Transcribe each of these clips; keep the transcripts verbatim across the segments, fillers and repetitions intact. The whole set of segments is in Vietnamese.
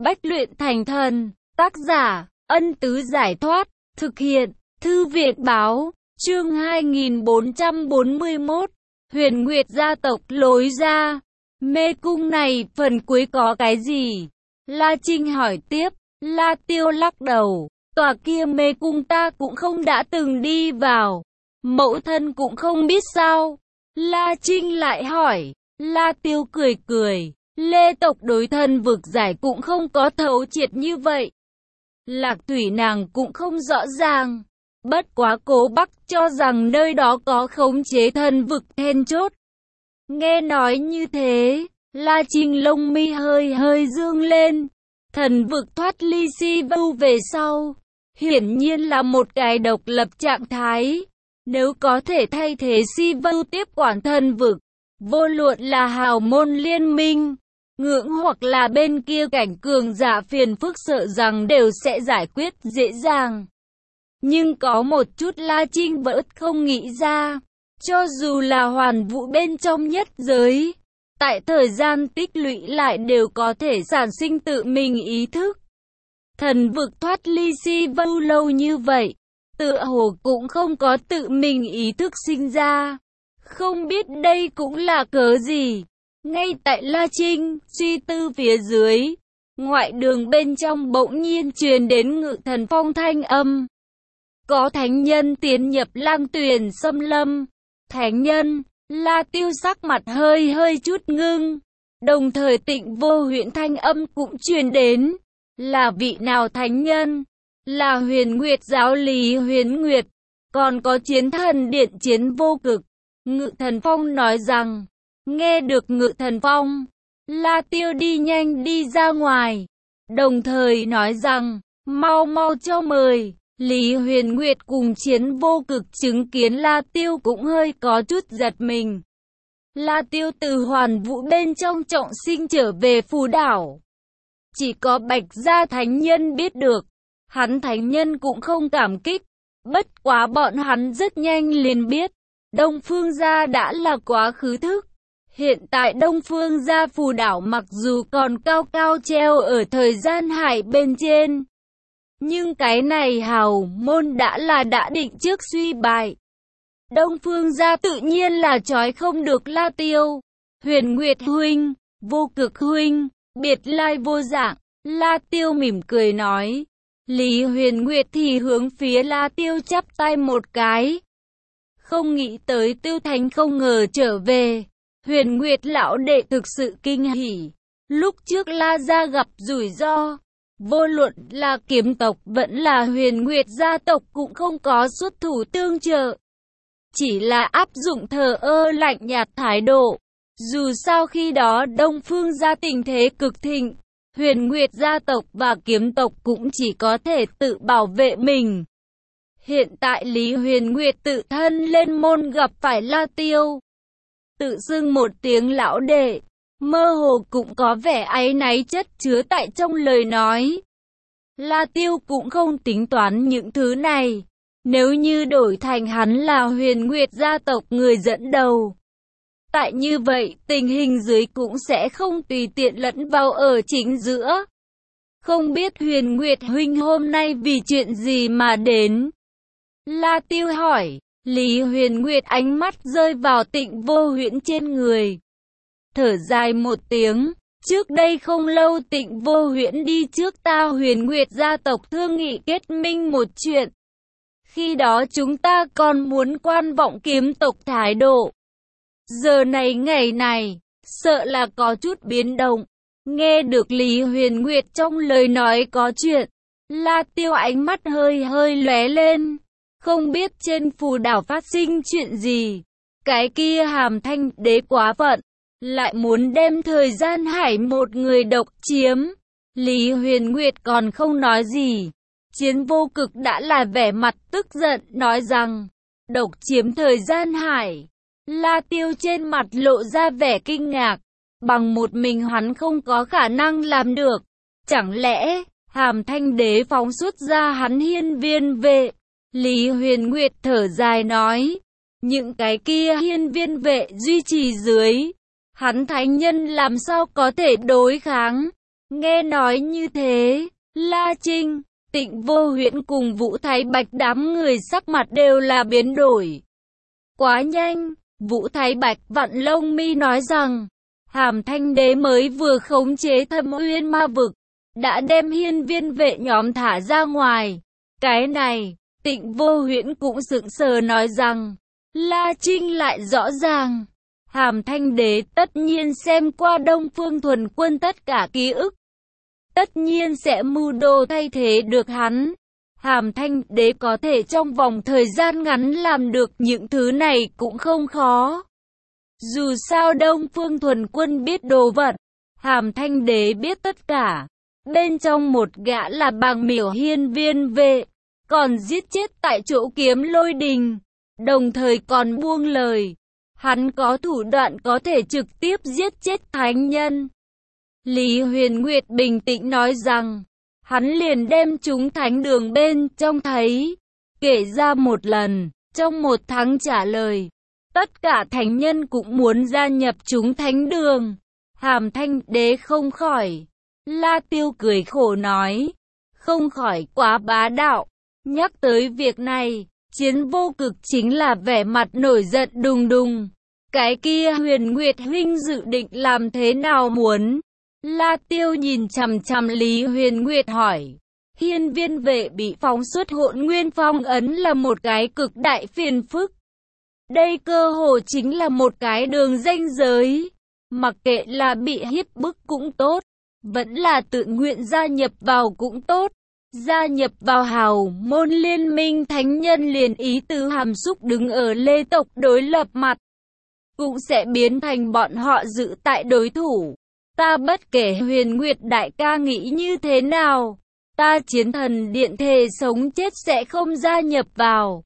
Bách luyện thành thần. Tác giả, Ân Tứ Giải Thoát. Thực hiện, Thư viện Báo. Chương hai nghìn bốn trăm bốn mươi mốt. Huyền Nguyệt gia tộc lối ra. Mê cung này phần cuối có cái gì? La Trinh hỏi tiếp. La Tiêu lắc đầu. Tòa kia mê cung ta cũng không đã từng đi vào. Mẫu thân cũng không biết sao. La Trinh lại hỏi. La Tiêu cười cười. Lê tộc đối thân vực giải cũng không có thấu triệt như vậy. Lạc Thủy nàng cũng không rõ ràng. Bất quá Cố Bắc cho rằng nơi đó có khống chế thân vực then chốt. Nghe nói như thế, La Trinh lông mi hơi hơi dương lên. Thần vực thoát ly si vưu về sau, hiển nhiên là một cái độc lập trạng thái. Nếu có thể thay thế si vưu tiếp quản thần vực, vô luận là hào môn liên minh, ngưỡng hoặc là bên kia cảnh cường giả phiền phức sợ rằng đều sẽ giải quyết dễ dàng. Nhưng có một chút La Trinh vẫn không nghĩ ra, cho dù là hoàn vũ bên trong nhất giới, tại thời gian tích lũy lại đều có thể sản sinh tự mình ý thức. Thần vực thoát ly si vưu lâu như vậy, tựa hồ cũng không có tự mình ý thức sinh ra. Không biết đây cũng là cớ gì. Ngay tại La Trinh suy tư phía dưới, ngoại đường bên trong bỗng nhiên truyền đến Ngự Thần Phong thanh âm. Có thánh nhân tiến nhập Lang Tuyền xâm lâm. Thánh nhân? La Tiêu sắc mặt hơi hơi chút ngưng. Đồng thời Tịnh Vô Huyễn thanh âm cũng truyền đến. Là vị nào thánh nhân? Là Huyền Nguyệt giáo lý Huyền Nguyệt. Còn có chiến thần điện Chiến Vô Cực. Ngự Thần Phong nói rằng. Nghe được Ngự Thần Phong, La Tiêu đi nhanh đi ra ngoài. Đồng thời nói rằng, mau mau cho mời. Lý Huyền Nguyệt cùng Chiến Vô Cực chứng kiến La Tiêu cũng hơi có chút giật mình. La Tiêu từ hoàn vũ bên trong trọng sinh trở về phù đảo. Chỉ có Bạch Gia thánh nhân biết được. Hắn thánh nhân cũng không cảm kích. Bất quá bọn hắn rất nhanh liền biết. Đông Phương Gia đã là quá khứ thức. Hiện tại Đông Phương Gia phù đảo mặc dù còn cao cao treo ở thời gian hải bên trên. Nhưng cái này hào môn đã là đã định trước suy bại. Đông Phương Gia tự nhiên là trói không được La Tiêu. Huyền Nguyệt huynh, Vô Cực huynh, biệt lai vô dạng. La Tiêu mỉm cười nói. Lý Huyền Nguyệt thì hướng phía La Tiêu chắp tay một cái. Không nghĩ tới Tiêu Thánh không ngờ trở về. Huyền Nguyệt lão đệ thực sự kinh hỉ. Lúc trước La gia gặp rủi ro, vô luận là kiếm tộc vẫn là Huyền Nguyệt gia tộc cũng không có xuất thủ tương trợ. Chỉ là áp dụng thờ ơ lạnh nhạt thái độ. Dù sao khi đó Đông Phương gia tình thế cực thịnh, Huyền Nguyệt gia tộc và kiếm tộc cũng chỉ có thể tự bảo vệ mình. Hiện tại Lý Huyền Nguyệt tự thân lên môn gặp phải La Tiêu. Tự xưng một tiếng lão đệ, mơ hồ cũng có vẻ áy náy chất chứa tại trong lời nói. La Tiêu cũng không tính toán những thứ này. Nếu như đổi thành hắn là Huyền Nguyệt gia tộc người dẫn đầu, tại như vậy tình hình dưới cũng sẽ không tùy tiện lẫn vào ở chính giữa. Không biết Huyền Nguyệt huynh hôm nay vì chuyện gì mà đến? La Tiêu hỏi. Lý Huyền Nguyệt ánh mắt rơi vào Tịnh Vô Huyễn trên người. Thở dài một tiếng. Trước đây không lâu Tịnh Vô Huyễn đi trước ta Huyền Nguyệt gia tộc thương nghị kết minh một chuyện. Khi đó chúng ta còn muốn quan vọng kiếm tộc thái độ. Giờ này ngày này, sợ là có chút biến động. Nghe được Lý Huyền Nguyệt trong lời nói có chuyện, La Tiêu ánh mắt hơi hơi lóe lên. Không biết trên phù đảo phát sinh chuyện gì. Cái kia Hàm Thanh đế quá phận, lại muốn đem thời gian hải một người độc chiếm. Lý Huyền Nguyệt còn không nói gì. Chiến Vô Cực đã là vẻ mặt tức giận nói rằng, độc chiếm thời gian hải. La Tiêu trên mặt lộ ra vẻ kinh ngạc. Bằng một mình hắn không có khả năng làm được. Chẳng lẽ Hàm Thanh đế phóng xuất ra hắn hiên viên vệ? Lý Huyền Nguyệt thở dài nói, những cái kia hiên viên vệ duy trì dưới, hắn thánh nhân làm sao có thể đối kháng. Nghe nói như thế, La Trinh, Tịnh Vô Huyễn cùng Vũ Thái Bạch đám người sắc mặt đều là biến đổi. Quá nhanh, Vũ Thái Bạch vặn lông mi nói rằng, Hàm Thanh Đế mới vừa khống chế Thâm Uyên Ma Vực, đã đem hiên viên vệ nhóm thả ra ngoài. Cái này, Tịnh Vô Huyễn cũng sững sờ nói rằng, La Trinh lại rõ ràng. Hàm Thanh Đế tất nhiên xem qua Đông Phương Thuần Quân tất cả ký ức. Tất nhiên sẽ mưu đồ thay thế được hắn. Hàm Thanh Đế có thể trong vòng thời gian ngắn làm được những thứ này cũng không khó. Dù sao Đông Phương Thuần Quân biết đồ vật, Hàm Thanh Đế biết tất cả. Bên trong một gã là bàng miểu hiên viên vệ, còn giết chết tại chỗ Kiếm Lôi Đình, đồng thời còn buông lời. Hắn có thủ đoạn có thể trực tiếp giết chết thánh nhân. Lý Huyền Nguyệt bình tĩnh nói rằng, hắn liền đem chúng thánh đường bên trong thấy, kể ra một lần, trong một tháng trả lời. Tất cả thánh nhân cũng muốn gia nhập chúng thánh đường. Hàm Thanh Đế không khỏi. La Tiêu cười khổ nói, không khỏi quá bá đạo. Nhắc tới việc này, Chiến Vô Cực chính là vẻ mặt nổi giận đùng đùng. Cái kia Huyền Nguyệt huynh dự định làm thế nào muốn? La Tiêu nhìn chằm chằm Lý Huyền Nguyệt hỏi. Hiên viên vệ bị phóng xuất Hỗn Nguyên Phong ấn là một cái cực đại phiền phức. Đây cơ hồ chính là một cái đường ranh giới. Mặc kệ là bị hiếp bức cũng tốt, vẫn là tự nguyện gia nhập vào cũng tốt. Gia nhập vào hào môn liên minh thánh nhân liền ý tứ hàm xúc đứng ở lê tộc đối lập mặt, cũng sẽ biến thành bọn họ giữ tại đối thủ. Ta bất kể Huyền Nguyệt đại ca nghĩ như thế nào, ta Chiến Thần Điện thề sống chết sẽ không gia nhập vào.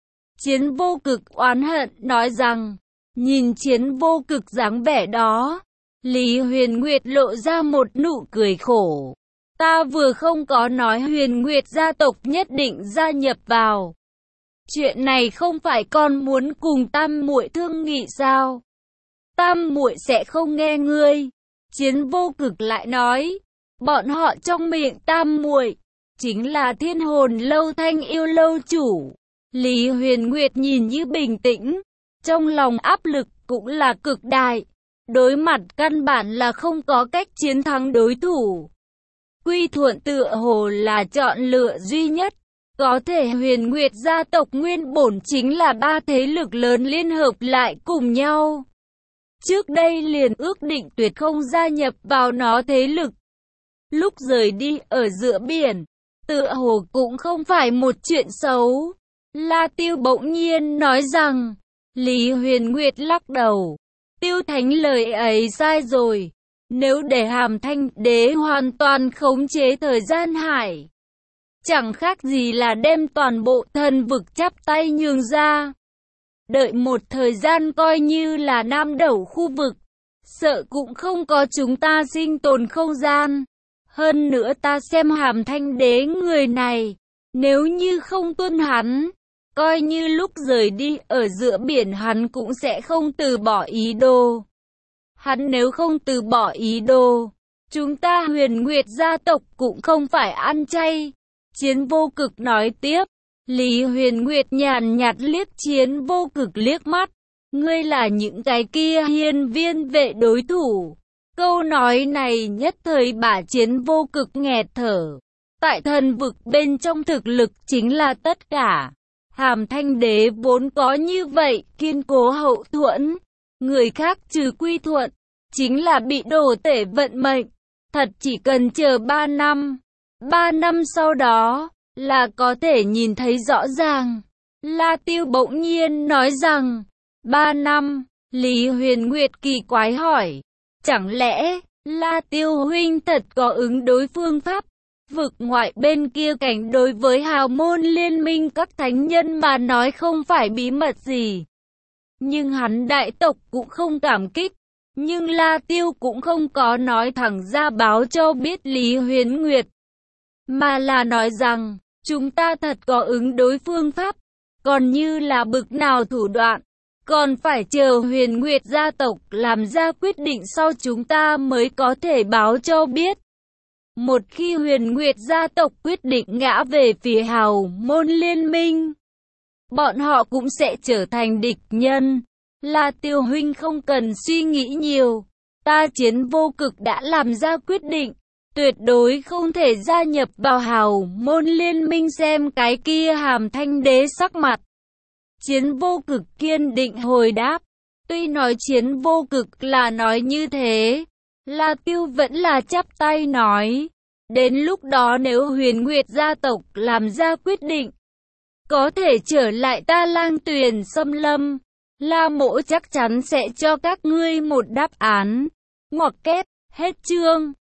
Chiến Vô Cực oán hận nói rằng, nhìn Chiến Vô Cực dáng vẻ đó, Lý Huyền Nguyệt lộ ra một nụ cười khổ. Ta vừa không có nói Huyền Nguyệt gia tộc nhất định gia nhập vào. Chuyện này không phải con muốn cùng Tam muội thương nghị sao? Tam muội sẽ không nghe ngươi. Chiến Vô Cực lại nói, bọn họ trong miệng Tam muội chính là Thiên Hồn Lâu Thanh Yêu Lâu chủ. Lý Huyền Nguyệt nhìn như bình tĩnh, trong lòng áp lực cũng là cực đại. Đối mặt căn bản là không có cách chiến thắng đối thủ. Quy thuận tựa hồ là chọn lựa duy nhất. Có thể Huyền Nguyệt gia tộc nguyên bổn chính là ba thế lực lớn liên hợp lại cùng nhau. Trước đây liền ước định tuyệt không gia nhập vào nó thế lực. Lúc rời đi ở giữa biển, tựa hồ cũng không phải một chuyện xấu. La Tiêu bỗng nhiên nói rằng, Lý Huyền Nguyệt lắc đầu. Tiêu Thánh lời ấy sai rồi. Nếu để Hàm Thanh Đế hoàn toàn khống chế thời gian hải, chẳng khác gì là đem toàn bộ thần vực chắp tay nhường ra. Đợi một thời gian coi như là nam đẩu khu vực, sợ cũng không có chúng ta sinh tồn không gian. Hơn nữa ta xem Hàm Thanh Đế người này, nếu như không tuân hắn, coi như lúc rời đi ở giữa biển hắn cũng sẽ không từ bỏ ý đồ. Hắn nếu không từ bỏ ý đồ, chúng ta Huyền Nguyệt gia tộc cũng không phải ăn chay. Chiến Vô Cực nói tiếp. Lý Huyền Nguyệt nhàn nhạt liếc Chiến Vô Cực liếc mắt. Ngươi là những cái kia hiên viên vệ đối thủ. Câu nói này nhất thời bả Chiến Vô Cực nghẹt thở. Tại thần vực bên trong thực lực chính là tất cả. Hàm Thanh Đế vốn có như vậy, kiên cố hậu thuẫn. Người khác trừ quy thuận, chính là bị đổ tể vận mệnh. Thật chỉ cần chờ ba năm. Ba năm sau đó, là có thể nhìn thấy rõ ràng. La Tiêu bỗng nhiên nói rằng, ba năm. Lý Huyền Nguyệt kỳ quái hỏi, chẳng lẽ, La Tiêu huynh thật có ứng đối phương pháp? Vực ngoại bên kia cảnh đối với hào môn liên minh các thánh nhân mà nói không phải bí mật gì. Nhưng hắn đại tộc cũng không cảm kích. Nhưng La Tiêu cũng không có nói thẳng ra báo cho biết Lý Huyền Nguyệt. Mà là nói rằng, chúng ta thật có ứng đối phương pháp. Còn như là bực nào thủ đoạn, còn phải chờ Huyền Nguyệt gia tộc làm ra quyết định sau chúng ta mới có thể báo cho biết. Một khi Huyền Nguyệt gia tộc quyết định ngã về phía Hào Môn Liên minh, bọn họ cũng sẽ trở thành địch nhân. La Tiêu huynh không cần suy nghĩ nhiều, ta Chiến Vô Cực đã làm ra quyết định, tuyệt đối không thể gia nhập vào Hào Môn Liên minh. Xem cái kia Hàm Thanh Đế sắc mặt, Chiến Vô Cực kiên định hồi đáp. Tuy nói Chiến Vô Cực là nói như thế, La Tiêu vẫn là chắp tay nói, đến lúc đó nếu Huyền Nguyệt gia tộc làm ra quyết định, có thể trở lại Ta Lang Tuyền xâm lâm, La Mỗ chắc chắn sẽ cho các ngươi một đáp án. Ngoặc kép, hết chương.